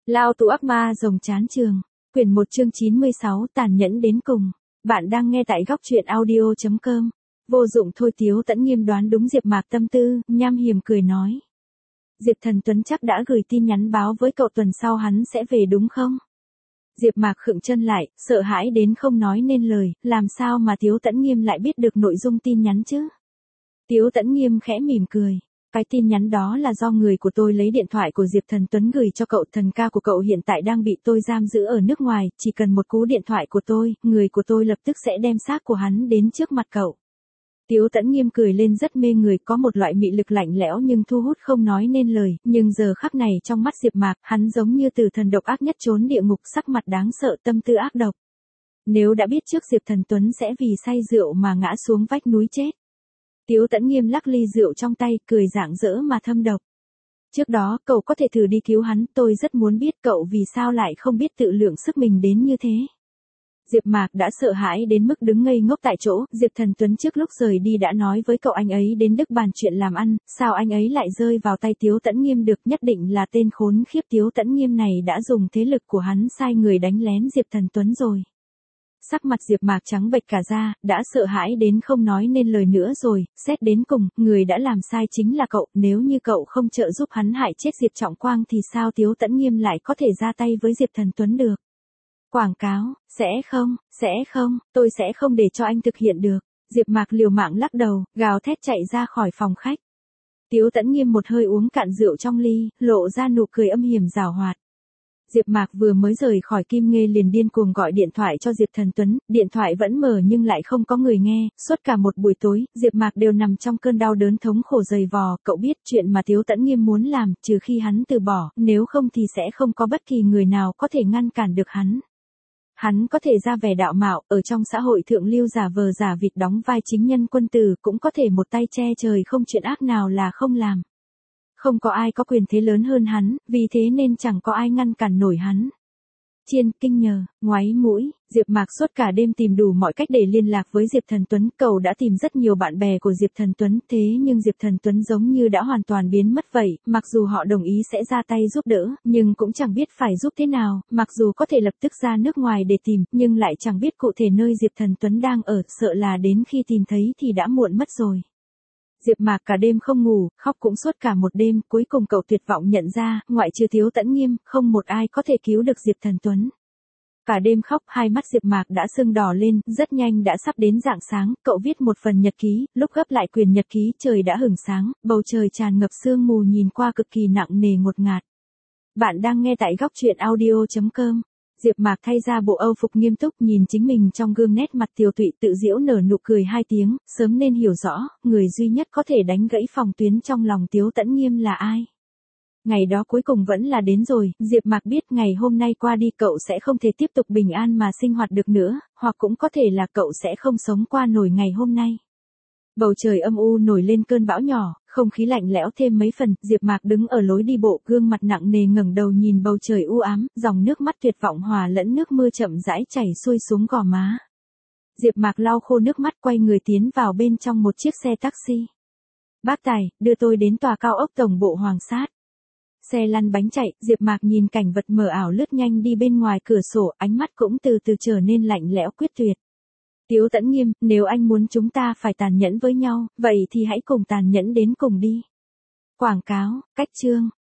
Lao tù ác ma rồng chán trường. Quyển 1 chương 96 tàn nhẫn đến cùng. Bạn đang nghe tại góc truyện audio.com. Vô dụng thôi, Tiếu Tẫn Nghiêm đoán đúng Diệp Mạc tâm tư, nham hiểm cười nói. Diệp Thần Tuấn chắc đã gửi tin nhắn báo với cậu tuần sau hắn sẽ về đúng không? Diệp Mạc khựng chân lại, sợ hãi đến không nói nên lời, làm sao mà Tiếu Tẫn Nghiêm lại biết được nội dung tin nhắn chứ? Tiếu Tẫn Nghiêm khẽ mỉm cười. Cái tin nhắn đó là do người của tôi lấy điện thoại của Diệp Thần Tuấn gửi cho cậu, thần ca của cậu hiện tại đang bị tôi giam giữ ở nước ngoài, chỉ cần một cú điện thoại của tôi, người của tôi lập tức sẽ đem xác của hắn đến trước mặt cậu. Tiếu Tẫn Nghiêm cười lên rất mê người, có một loại mị lực lạnh lẽo nhưng thu hút không nói nên lời, nhưng giờ khắc này trong mắt Diệp Mạc, hắn giống như tử thần độc ác nhất trốn địa ngục, sắc mặt đáng sợ, tâm tư ác độc. Nếu đã biết trước Diệp Thần Tuấn sẽ vì say rượu mà ngã xuống vách núi chết. Tiếu Tẫn Nghiêm lắc ly rượu trong tay, cười rạng rỡ mà thâm độc. Trước đó, cậu có thể thử đi cứu hắn, tôi rất muốn biết cậu vì sao lại không biết tự lượng sức mình đến như thế. Diệp Mạc đã sợ hãi đến mức đứng ngây ngốc tại chỗ, Diệp Thần Tuấn trước lúc rời đi đã nói với cậu anh ấy đến Đức bàn chuyện làm ăn, sao anh ấy lại rơi vào tay Tiếu Tẫn Nghiêm được, nhất định là tên khốn khiếp Tiếu Tẫn Nghiêm này đã dùng thế lực của hắn sai người đánh lén Diệp Thần Tuấn rồi. Sắc mặt Diệp Mạc trắng bệch cả da, đã sợ hãi đến không nói nên lời nữa rồi, xét đến cùng, người đã làm sai chính là cậu, nếu như cậu không trợ giúp hắn hại chết Diệp Trọng Quang thì sao Tiếu Tẫn Nghiêm lại có thể ra tay với Diệp Thần Tuấn được. Quảng cáo, sẽ không, tôi sẽ không để cho anh thực hiện được. Diệp Mạc liều mạng lắc đầu, gào thét chạy ra khỏi phòng khách. Tiếu Tẫn Nghiêm một hơi uống cạn rượu trong ly, lộ ra nụ cười âm hiểm giảo hoạt. Diệp Mạc vừa mới rời khỏi Kim Nghê liền điên cuồng gọi điện thoại cho Diệp Thần Tuấn, điện thoại vẫn mở nhưng lại không có người nghe, suốt cả một buổi tối, Diệp Mạc đều nằm trong cơn đau đớn thống khổ dày vò, cậu biết chuyện mà Tiếu Tẫn Nghiêm muốn làm, trừ khi hắn từ bỏ, nếu không thì sẽ không có bất kỳ người nào có thể ngăn cản được hắn. Hắn có thể ra vẻ đạo mạo, ở trong xã hội thượng lưu giả vờ giả vịt đóng vai chính nhân quân tử, cũng có thể một tay che trời không chuyện ác nào là không làm. Không có ai có quyền thế lớn hơn hắn, vì thế nên chẳng có ai ngăn cản nổi hắn. Chiên, kinh nhờ, ngoáy mũi, Diệp Mạc suốt cả đêm tìm đủ mọi cách để liên lạc với Diệp Thần Tuấn, cậu đã tìm rất nhiều bạn bè của Diệp Thần Tuấn, thế nhưng Diệp Thần Tuấn giống như đã hoàn toàn biến mất vậy, mặc dù họ đồng ý sẽ ra tay giúp đỡ, nhưng cũng chẳng biết phải giúp thế nào, mặc dù có thể lập tức ra nước ngoài để tìm, nhưng lại chẳng biết cụ thể nơi Diệp Thần Tuấn đang ở, sợ là đến khi tìm thấy thì đã muộn mất rồi. Diệp Mạc cả đêm không ngủ, khóc cũng suốt cả một đêm, cuối cùng cậu tuyệt vọng nhận ra, ngoại trừ Tiếu Tẫn Nghiêm, không một ai có thể cứu được Diệp Thần Tuấn. Cả đêm khóc, hai mắt Diệp Mạc đã sưng đỏ lên, rất nhanh đã sắp đến rạng sáng, cậu viết một phần nhật ký, lúc gấp lại quyển nhật ký, trời đã hửng sáng, bầu trời tràn ngập sương mù nhìn qua cực kỳ nặng nề ngột ngạt. Bạn đang nghe tại góc truyện audio.com. Diệp Mạc thay ra bộ âu phục nghiêm túc nhìn chính mình trong gương, nét mặt tiều tụy tự giễu nở nụ cười hai tiếng, sớm nên hiểu rõ, người duy nhất có thể đánh gãy phòng tuyến trong lòng Tiếu Tẫn Nghiêm là ai. Ngày đó cuối cùng vẫn là đến rồi, Diệp Mạc biết ngày hôm nay qua đi cậu sẽ không thể tiếp tục bình an mà sinh hoạt được nữa, hoặc cũng có thể là cậu sẽ không sống qua nổi ngày hôm nay. Bầu trời âm u nổi lên cơn bão nhỏ, không khí lạnh lẽo thêm mấy phần, Diệp Mạc đứng ở lối đi bộ, gương mặt nặng nề ngẩng đầu nhìn bầu trời u ám, dòng nước mắt tuyệt vọng hòa lẫn nước mưa chậm rãi chảy xuôi xuống gò má. Diệp Mạc lau khô nước mắt, quay người tiến vào bên trong một chiếc xe taxi. Bác tài, đưa tôi đến tòa cao ốc tổng bộ Hoàng Sát. Xe lăn bánh chạy, Diệp Mạc nhìn cảnh vật mờ ảo lướt nhanh đi bên ngoài cửa sổ, ánh mắt cũng từ từ trở nên lạnh lẽo quyết tuyệt. Tiếu Tẫn Nghiêm, nếu anh muốn chúng ta phải tàn nhẫn với nhau, vậy thì hãy cùng tàn nhẫn đến cùng đi. Quảng cáo, cách chương.